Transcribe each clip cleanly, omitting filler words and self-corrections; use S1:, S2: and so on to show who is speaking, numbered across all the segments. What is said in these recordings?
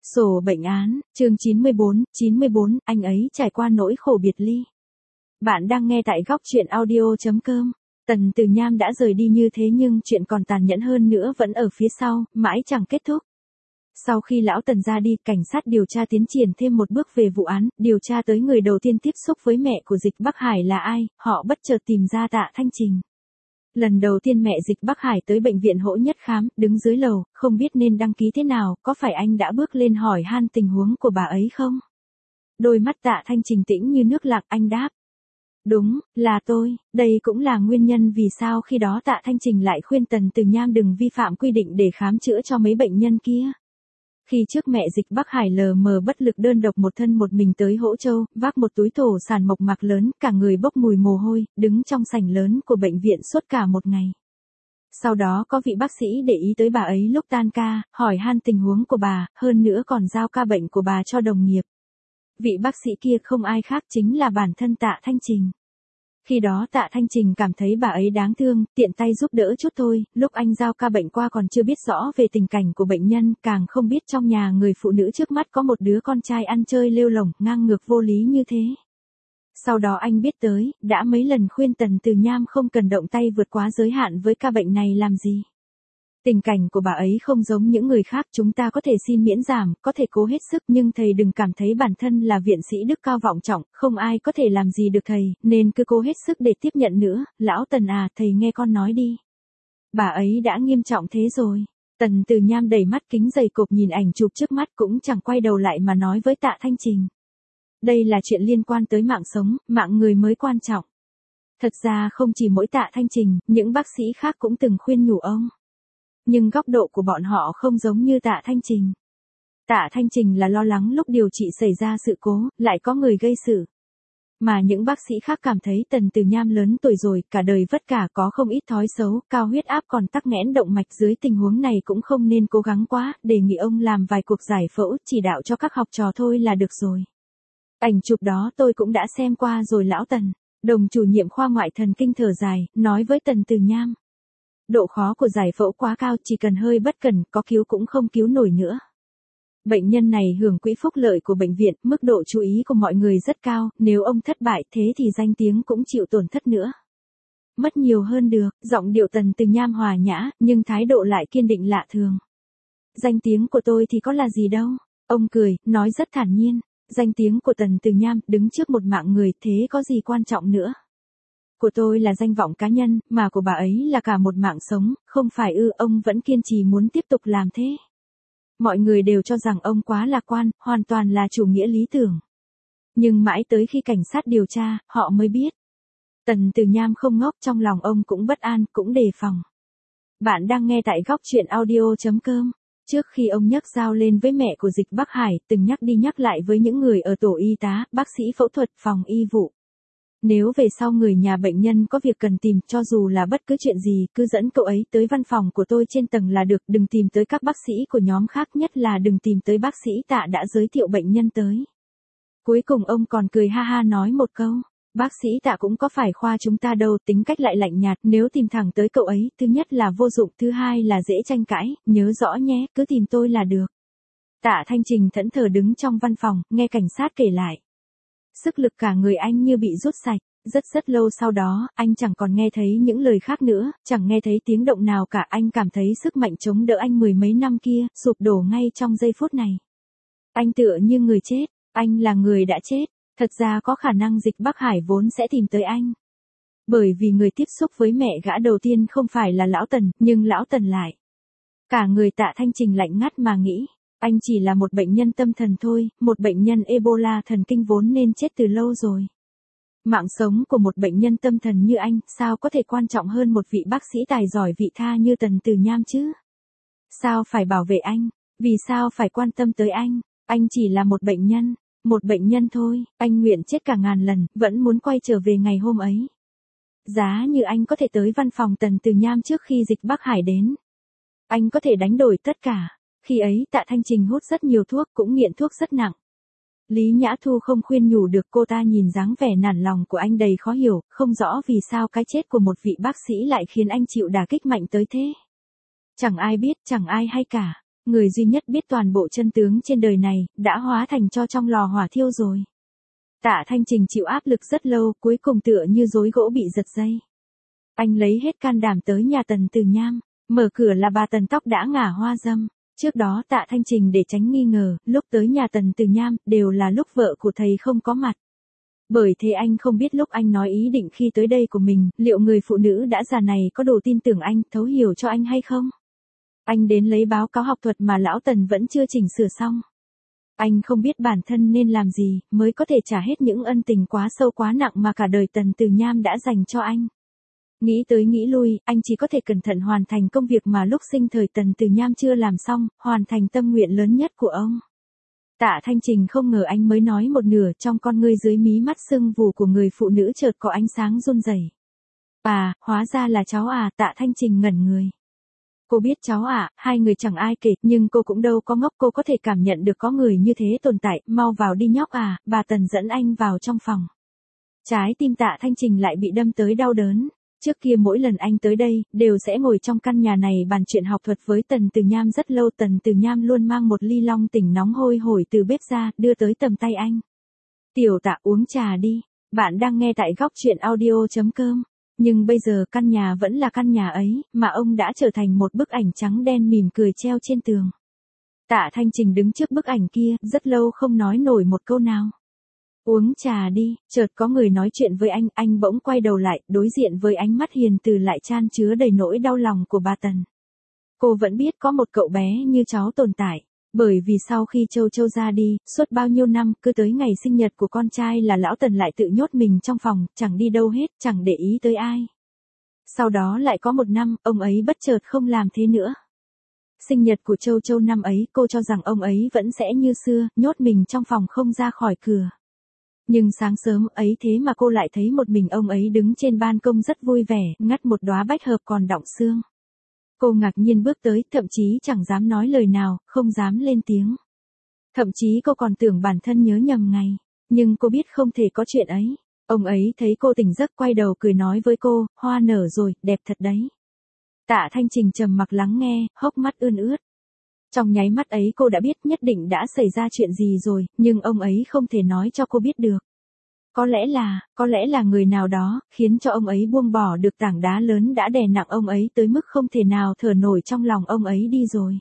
S1: Sổ bệnh án, chương 94, anh ấy trải qua nỗi khổ biệt ly. Bạn đang nghe tại góc truyện audio.com. Tần Từ Nham đã rời đi như thế nhưng chuyện còn tàn nhẫn hơn nữa vẫn ở phía sau, mãi chẳng kết thúc. Sau khi lão Tần ra đi, cảnh sát điều tra tiến triển thêm một bước về vụ án, điều tra tới người đầu tiên tiếp xúc với mẹ của Dịch Bắc Hải là ai, họ bất chợt tìm ra Tạ Thanh Trình. Lần đầu tiên mẹ Dịch Bắc Hải tới bệnh viện Hỗ Nhất khám, đứng dưới lầu, không biết nên đăng ký thế nào, có phải anh đã bước lên hỏi han tình huống của bà ấy không? Đôi mắt Tạ Thanh Trình tĩnh như nước lặng, anh đáp. Đúng, là tôi, đây cũng là nguyên nhân vì sao khi đó Tạ Thanh Trình lại khuyên Tần Từ Nham đừng vi phạm quy định để khám chữa cho mấy bệnh nhân kia. Khi trước mẹ Dịch Bắc Hải lờ mờ bất lực đơn độc một thân một mình tới Hỗ Châu, vác một túi thổ sản mộc mạc lớn, cả người bốc mùi mồ hôi, đứng trong sảnh lớn của bệnh viện suốt cả một ngày. Sau đó có vị bác sĩ để ý tới bà ấy lúc tan ca, hỏi han tình huống của bà, hơn nữa còn giao ca bệnh của bà cho đồng nghiệp. Vị bác sĩ kia không ai khác chính là bản thân Tạ Thanh Trình. Khi đó Tạ Thanh Trình cảm thấy bà ấy đáng thương, tiện tay giúp đỡ chút thôi, lúc anh giao ca bệnh qua còn chưa biết rõ về tình cảnh của bệnh nhân, càng không biết trong nhà người phụ nữ trước mắt có một đứa con trai ăn chơi lêu lổng, ngang ngược vô lý như thế. Sau đó anh biết tới, đã mấy lần khuyên Tần Từ Nham không cần động tay vượt quá giới hạn với ca bệnh này làm gì. Tình cảnh của bà ấy không giống những người khác, chúng ta có thể xin miễn giảm, có thể cố hết sức nhưng thầy đừng cảm thấy bản thân là viện sĩ đức cao vọng trọng, không ai có thể làm gì được thầy, nên cứ cố hết sức để tiếp nhận nữa, lão Tần à, thầy nghe con nói đi. Bà ấy đã nghiêm trọng thế rồi. Tần Từ Nham đầy mắt kính dày cộp nhìn ảnh chụp trước mắt cũng chẳng quay đầu lại mà nói với Tạ Thanh Trình. Đây là chuyện liên quan tới mạng sống, mạng người mới quan trọng. Thật ra không chỉ mỗi Tạ Thanh Trình, những bác sĩ khác cũng từng khuyên nhủ ông. Nhưng góc độ của bọn họ không giống như Tạ Thanh Trình. Tạ Thanh Trình là lo lắng lúc điều trị xảy ra sự cố, lại có người gây sự. Mà những bác sĩ khác cảm thấy Tần Từ Nham lớn tuổi rồi, cả đời vất vả, có không ít thói xấu, cao huyết áp còn tắc nghẽn động mạch, dưới tình huống này cũng không nên cố gắng quá, đề nghị ông làm vài cuộc giải phẫu, chỉ đạo cho các học trò thôi là được rồi. Ảnh chụp đó tôi cũng đã xem qua rồi lão Tần. Đồng chủ nhiệm khoa ngoại thần kinh thở dài, nói với Tần Từ Nham. Độ khó của giải phẫu quá cao, chỉ cần hơi bất cẩn, có cứu cũng không cứu nổi nữa. Bệnh nhân này hưởng quỹ phúc lợi của bệnh viện, mức độ chú ý của mọi người rất cao, nếu ông thất bại thế thì danh tiếng cũng chịu tổn thất nữa. Mất nhiều hơn được, giọng điệu Tần Từ Nham hòa nhã, nhưng thái độ lại kiên định lạ thường. Danh tiếng của tôi thì có là gì đâu. Ông cười, nói rất thản nhiên. Danh tiếng của Tần Từ Nham đứng trước một mạng người, thế có gì quan trọng nữa. Của tôi là danh vọng cá nhân, mà của bà ấy là cả một mạng sống, không phải ư? Ông vẫn kiên trì muốn tiếp tục làm thế. Mọi người đều cho rằng ông quá lạc quan, hoàn toàn là chủ nghĩa lý tưởng. Nhưng mãi tới khi cảnh sát điều tra, họ mới biết. Tần Từ Nham không ngốc, trong lòng ông cũng bất an, cũng đề phòng. Bạn đang nghe tại góc truyện audio.com. Trước khi ông nhấc dao lên với mẹ của Dịch Bắc Hải, từng nhắc đi nhắc lại với những người ở tổ y tá, bác sĩ phẫu thuật, phòng y vụ. Nếu về sau người nhà bệnh nhân có việc cần tìm, cho dù là bất cứ chuyện gì, cứ dẫn cậu ấy tới văn phòng của tôi trên tầng là được, đừng tìm tới các bác sĩ của nhóm khác, nhất là đừng tìm tới bác sĩ Tạ đã giới thiệu bệnh nhân tới. Cuối cùng ông còn cười ha ha nói một câu, bác sĩ Tạ cũng có phải khoa chúng ta đâu, tính cách lại lạnh nhạt, nếu tìm thẳng tới cậu ấy, thứ nhất là vô dụng, thứ hai là dễ tranh cãi, nhớ rõ nhé, cứ tìm tôi là được. Tạ Thanh Trình thẫn thờ đứng trong văn phòng, nghe cảnh sát kể lại. Sức lực cả người anh như bị rút sạch, rất lâu sau đó, anh chẳng còn nghe thấy những lời khác nữa, chẳng nghe thấy tiếng động nào cả, anh cảm thấy sức mạnh chống đỡ anh mười mấy năm kia, sụp đổ ngay trong giây phút này. Anh tựa như người chết, anh là người đã chết, thật ra có khả năng Dịch Bắc Hải vốn sẽ tìm tới anh. Bởi vì người tiếp xúc với mẹ gã đầu tiên không phải là lão Tần, nhưng lão Tần lại. Cả người Tạ Thanh Trình lạnh ngắt mà nghĩ. Anh chỉ là một bệnh nhân tâm thần thôi, một bệnh nhân Ebola thần kinh vốn nên chết từ lâu rồi. Mạng sống của một bệnh nhân tâm thần như anh, sao có thể quan trọng hơn một vị bác sĩ tài giỏi vị tha như Tần Từ Nham chứ? Sao phải bảo vệ anh? Vì sao phải quan tâm tới anh? Anh chỉ là một bệnh nhân thôi, anh nguyện chết cả ngàn lần, vẫn muốn quay trở về ngày hôm ấy. Giá như anh có thể tới văn phòng Tần Từ Nham trước khi Dịch Bắc Hải đến. Anh có thể đánh đổi tất cả. Khi ấy Tạ Thanh Trình hút rất nhiều thuốc, cũng nghiện thuốc rất nặng. Lý Nhã Thu không khuyên nhủ được, cô ta nhìn dáng vẻ nản lòng của anh đầy khó hiểu, không rõ vì sao cái chết của một vị bác sĩ lại khiến anh chịu đả kích mạnh tới thế. Chẳng ai biết, chẳng ai hay cả. Người duy nhất biết toàn bộ chân tướng trên đời này, đã hóa thành tro trong lò hỏa thiêu rồi. Tạ Thanh Trình chịu áp lực rất lâu, cuối cùng tựa như rối gỗ bị giật dây. Anh lấy hết can đảm tới nhà Tần Từ Nham, mở cửa là bà Tần tóc đã ngả hoa dâm. Trước đó Tạ Thanh Trình để tránh nghi ngờ, lúc tới nhà Tần Từ Nham, đều là lúc vợ của thầy không có mặt. Bởi thế anh không biết lúc anh nói ý định khi tới đây của mình, liệu người phụ nữ đã già này có đủ tin tưởng anh, thấu hiểu cho anh hay không? Anh đến lấy báo cáo học thuật mà lão Tần vẫn chưa chỉnh sửa xong. Anh không biết bản thân nên làm gì, mới có thể trả hết những ân tình quá sâu quá nặng mà cả đời Tần Từ Nham đã dành cho anh. Nghĩ tới nghĩ lui, anh chỉ có thể cẩn thận hoàn thành công việc mà lúc sinh thời Tần Từ Nham chưa làm xong, hoàn thành tâm nguyện lớn nhất của ông. Tạ Thanh Trình không ngờ anh mới nói một nửa, trong con ngươi dưới mí mắt sưng vù của người phụ nữ chợt có ánh sáng run rẩy. À, hóa ra là cháu à, Tạ Thanh Trình ngẩn người. Cô biết cháu à, hai người chẳng ai kể, nhưng cô cũng đâu có ngốc, cô có thể cảm nhận được có người như thế tồn tại, mau vào đi nhóc à, bà Tần dẫn anh vào trong phòng. Trái tim Tạ Thanh Trình lại bị đâm tới đau đớn. Trước kia mỗi lần anh tới đây, đều sẽ ngồi trong căn nhà này bàn chuyện học thuật với Tần Từ Nham rất lâu. Tần Từ Nham luôn mang một ly long tỉnh nóng hôi hổi từ bếp ra, đưa tới tầm tay anh. Tiểu Tạ uống trà đi, bạn đang nghe tại góc chuyện audio.com. Nhưng bây giờ căn nhà vẫn là căn nhà ấy, mà ông đã trở thành một bức ảnh trắng đen mỉm cười treo trên tường. Tạ Thanh Trình đứng trước bức ảnh kia, rất lâu không nói nổi một câu nào. Uống trà đi, chợt có người nói chuyện với anh bỗng quay đầu lại, đối diện với ánh mắt hiền từ lại chan chứa đầy nỗi đau lòng của bà Tần. Cô vẫn biết có một cậu bé như cháu tồn tại, bởi vì sau khi Châu Châu ra đi, suốt bao nhiêu năm, cứ tới ngày sinh nhật của con trai là lão Tần lại tự nhốt mình trong phòng, chẳng đi đâu hết, chẳng để ý tới ai. Sau đó lại có một năm, ông ấy bất chợt không làm thế nữa. Sinh nhật của Châu Châu năm ấy, cô cho rằng ông ấy vẫn sẽ như xưa, nhốt mình trong phòng không ra khỏi cửa. Nhưng sáng sớm ấy thế mà cô lại thấy một mình ông ấy đứng trên ban công rất vui vẻ, ngắt một đóa bách hợp còn đọng sương. Cô ngạc nhiên bước tới, thậm chí chẳng dám nói lời nào, không dám lên tiếng. Thậm chí cô còn tưởng bản thân nhớ nhầm ngày, nhưng cô biết không thể có chuyện ấy. Ông ấy thấy cô tỉnh giấc quay đầu cười nói với cô, hoa nở rồi, đẹp thật đấy. Tạ Thanh Trình trầm mặc lắng nghe, hốc mắt ươn ướt. Trong nháy mắt ấy cô đã biết nhất định đã xảy ra chuyện gì rồi, nhưng ông ấy không thể nói cho cô biết được. Có lẽ là người nào đó, khiến cho ông ấy buông bỏ được tảng đá lớn đã đè nặng ông ấy tới mức không thể nào thở nổi trong lòng ông ấy đi rồi.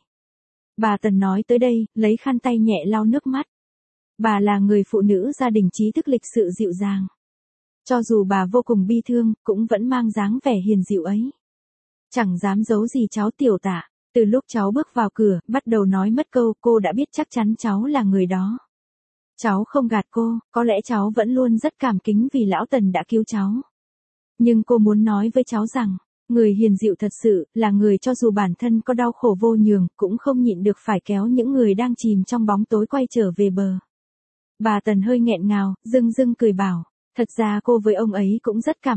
S1: Bà Tần nói tới đây, lấy khăn tay nhẹ lau nước mắt. Bà là người phụ nữ gia đình trí thức lịch sự dịu dàng. Cho dù bà vô cùng bi thương, cũng vẫn mang dáng vẻ hiền dịu ấy. Chẳng dám giấu gì cháu Tiểu Tạ. Từ lúc cháu bước vào cửa, bắt đầu nói mất câu, cô đã biết chắc chắn cháu là người đó. Cháu không gạt cô, có lẽ cháu vẫn luôn rất cảm kính vì lão Tần đã cứu cháu. Nhưng cô muốn nói với cháu rằng, người hiền dịu thật sự, là người cho dù bản thân có đau khổ vô nhường, cũng không nhịn được phải kéo những người đang chìm trong bóng tối quay trở về bờ. Bà Tần hơi nghẹn ngào, dưng dưng cười bảo, thật ra cô với ông ấy cũng rất cảm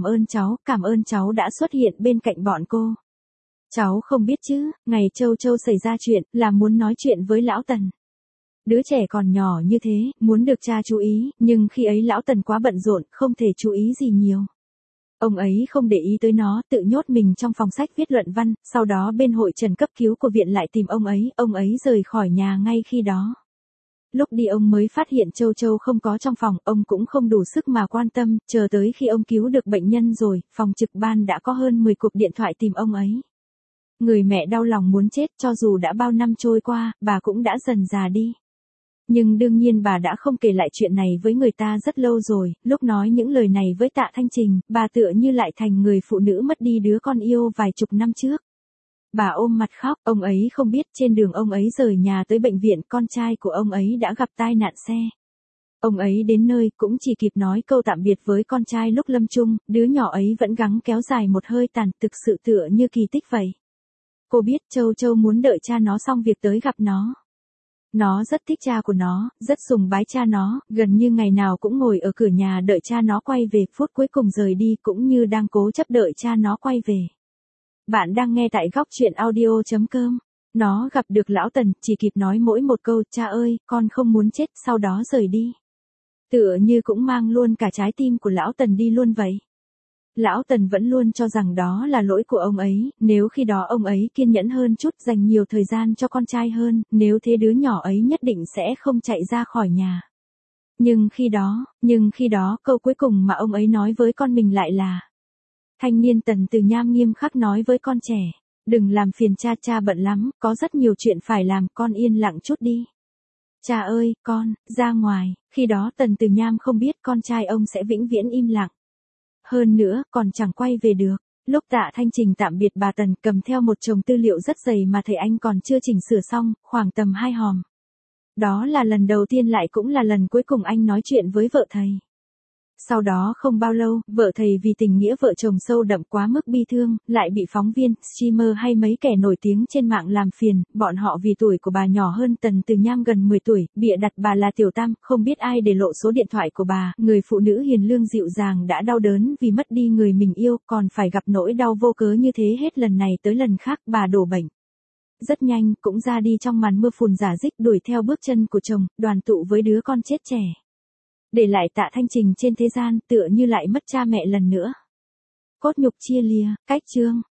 S1: ơn cháu đã xuất hiện bên cạnh bọn cô. Cháu không biết chứ, ngày Châu Châu xảy ra chuyện, là muốn nói chuyện với lão Tần. Đứa trẻ còn nhỏ như thế, muốn được cha chú ý, nhưng khi ấy lão Tần quá bận rộn, không thể chú ý gì nhiều. Ông ấy không để ý tới nó, tự nhốt mình trong phòng sách viết luận văn, sau đó bên hội trần cấp cứu của viện lại tìm ông ấy rời khỏi nhà ngay khi đó. Lúc đi ông mới phát hiện Châu Châu không có trong phòng, ông cũng không đủ sức mà quan tâm, chờ tới khi ông cứu được bệnh nhân rồi, phòng trực ban đã có hơn 10 cuộc điện thoại tìm ông ấy. Người mẹ đau lòng muốn chết, cho dù đã bao năm trôi qua, bà cũng đã dần già đi. Nhưng đương nhiên bà đã không kể lại chuyện này với người ta rất lâu rồi, lúc nói những lời này với Tạ Thanh Trình, bà tựa như lại thành người phụ nữ mất đi đứa con yêu vài chục năm trước. Bà ôm mặt khóc, ông ấy không biết trên đường ông ấy rời nhà tới bệnh viện, con trai của ông ấy đã gặp tai nạn xe. Ông ấy đến nơi cũng chỉ kịp nói câu tạm biệt với con trai lúc lâm chung, đứa nhỏ ấy vẫn gắng kéo dài một hơi tàn, thực sự tựa như kỳ tích vậy. Cô biết Châu Châu muốn đợi cha nó xong việc tới gặp nó. Nó rất thích cha của nó, rất sùng bái cha nó, gần như ngày nào cũng ngồi ở cửa nhà đợi cha nó quay về, phút cuối cùng rời đi cũng như đang cố chấp đợi cha nó quay về. Bạn đang nghe tại góc chuyện audio.com. Nó gặp được lão Tần, chỉ kịp nói mỗi một câu, cha ơi, con không muốn chết, sau đó rời đi. Tựa như cũng mang luôn cả trái tim của lão Tần đi luôn vậy. Lão Tần vẫn luôn cho rằng đó là lỗi của ông ấy, nếu khi đó ông ấy kiên nhẫn hơn chút, dành nhiều thời gian cho con trai hơn, nếu thế đứa nhỏ ấy nhất định sẽ không chạy ra khỏi nhà. Nhưng khi đó câu cuối cùng mà ông ấy nói với con mình lại là: Thanh niên Tần Từ Nham nghiêm khắc nói với con trẻ, đừng làm phiền cha, cha bận lắm, có rất nhiều chuyện phải làm, con yên lặng chút đi. Cha ơi, con, ra ngoài. Khi đó Tần Từ Nham không biết con trai ông sẽ vĩnh viễn im lặng. Hơn nữa, còn chẳng quay về được. Lúc Tạ Thanh Trình tạm biệt bà Tần, cầm theo một chồng tư liệu rất dày mà thầy anh còn chưa chỉnh sửa xong, khoảng tầm 2 hòm. Đó là lần đầu tiên lại cũng là lần cuối cùng anh nói chuyện với vợ thầy. Sau đó không bao lâu, vợ thầy vì tình nghĩa vợ chồng sâu đậm quá mức bi thương, lại bị phóng viên, streamer hay mấy kẻ nổi tiếng trên mạng làm phiền, bọn họ vì tuổi của bà nhỏ hơn Tần Từ Nham gần 10 tuổi, bịa đặt bà là Tiểu Tam, không biết ai để lộ số điện thoại của bà, người phụ nữ hiền lương dịu dàng đã đau đớn vì mất đi người mình yêu, còn phải gặp nỗi đau vô cớ như thế hết lần này tới lần khác, bà đổ bệnh. Rất nhanh, cũng ra đi trong màn mưa phùn rả rích, đuổi theo bước chân của chồng, đoàn tụ với đứa con chết trẻ. Để lại Tạ Thanh Trình trên thế gian, tựa như lại mất cha mẹ lần nữa. Cốt nhục chia lìa, cách chương.